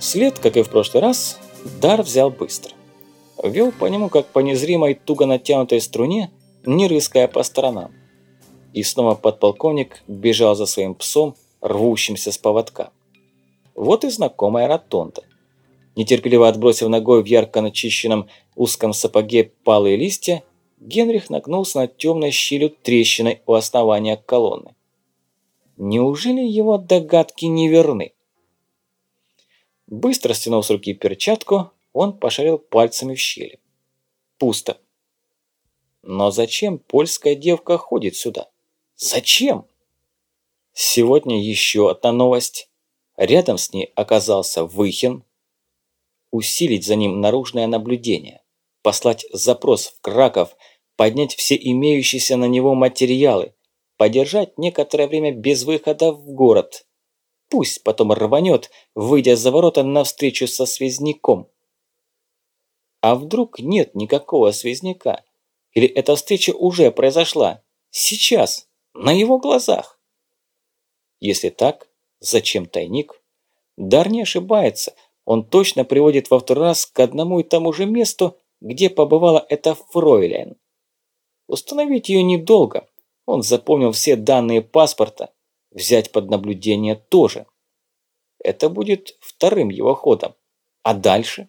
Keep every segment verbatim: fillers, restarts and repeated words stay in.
След, как и в прошлый раз, дар взял быстро. Вел по нему, как по незримой, туго натянутой струне, не рыская по сторонам. И снова подполковник бежал за своим псом, рвущимся с поводка. Вот и знакомая ротонда. Нетерпеливо отбросив ногой в ярко начищенном узком сапоге палые листья, Генрих нагнулся над темной щелью трещиной у основания колонны. Неужели его догадки не верны? Быстро стянув с руки перчатку, он пошарил пальцами в щели. Пусто. Но зачем польская девка ходит сюда? Зачем? Сегодня еще одна новость. Рядом с ней оказался Выхин. Усилить за ним наружное наблюдение, послать запрос в Краков, поднять все имеющиеся на него материалы, подержать некоторое время без выхода в город. Пусть потом рванет, выйдя за ворота навстречу со связняком. А вдруг нет никакого связняка? Или эта встреча уже произошла? Сейчас, на его глазах? Если так, зачем тайник? Дар не ошибается. Он точно приводит во второй раз к одному и тому же месту, где побывала эта фройлен. Установить ее недолго. Он запомнил все данные паспорта. Взять под наблюдение тоже. Это будет вторым его ходом. А дальше?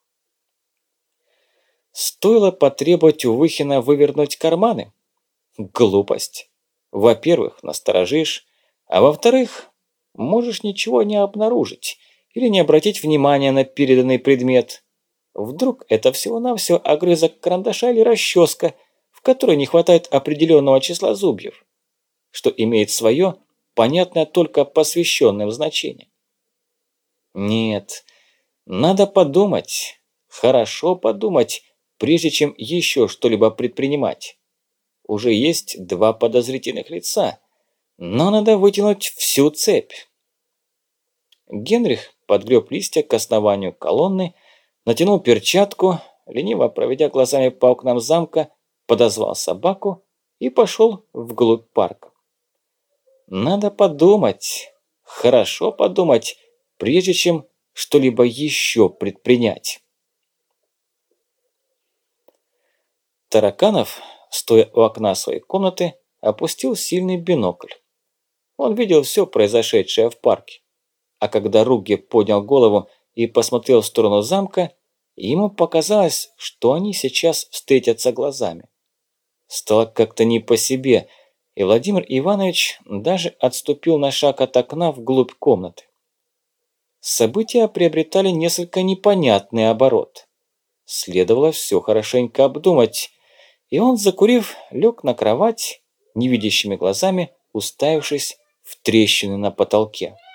Стоило потребовать у Выхина вывернуть карманы? Глупость. Во-первых, насторожишь, а во-вторых, можешь ничего не обнаружить или не обратить внимания на переданный предмет. Вдруг это всего-навсего огрызок карандаша или расческа, в которой не хватает определенного числа зубьев, что имеет свое, понятное только посвященным значением. Нет, надо подумать, хорошо подумать, прежде чем еще что-либо предпринимать. Уже есть два подозрительных лица, но надо вытянуть всю цепь. Генрих подгреб листья к основанию колонны, натянул перчатку, лениво проведя глазами по окнам замка, подозвал собаку и пошел вглубь парка. Надо подумать, хорошо подумать, прежде чем что-либо еще предпринять. Тараканов, стоя у окна своей комнаты, опустил сильный бинокль. Он видел все произошедшее в парке. А когда Ругге поднял голову и посмотрел в сторону замка, ему показалось, что они сейчас встретятся глазами. Стало как-то не по себе, и Владимир Иванович даже отступил на шаг от окна вглубь комнаты. События приобретали несколько непонятный оборот. Следовало все хорошенько обдумать, и он, закурив, лег на кровать, невидящими глазами уставившись в трещины на потолке.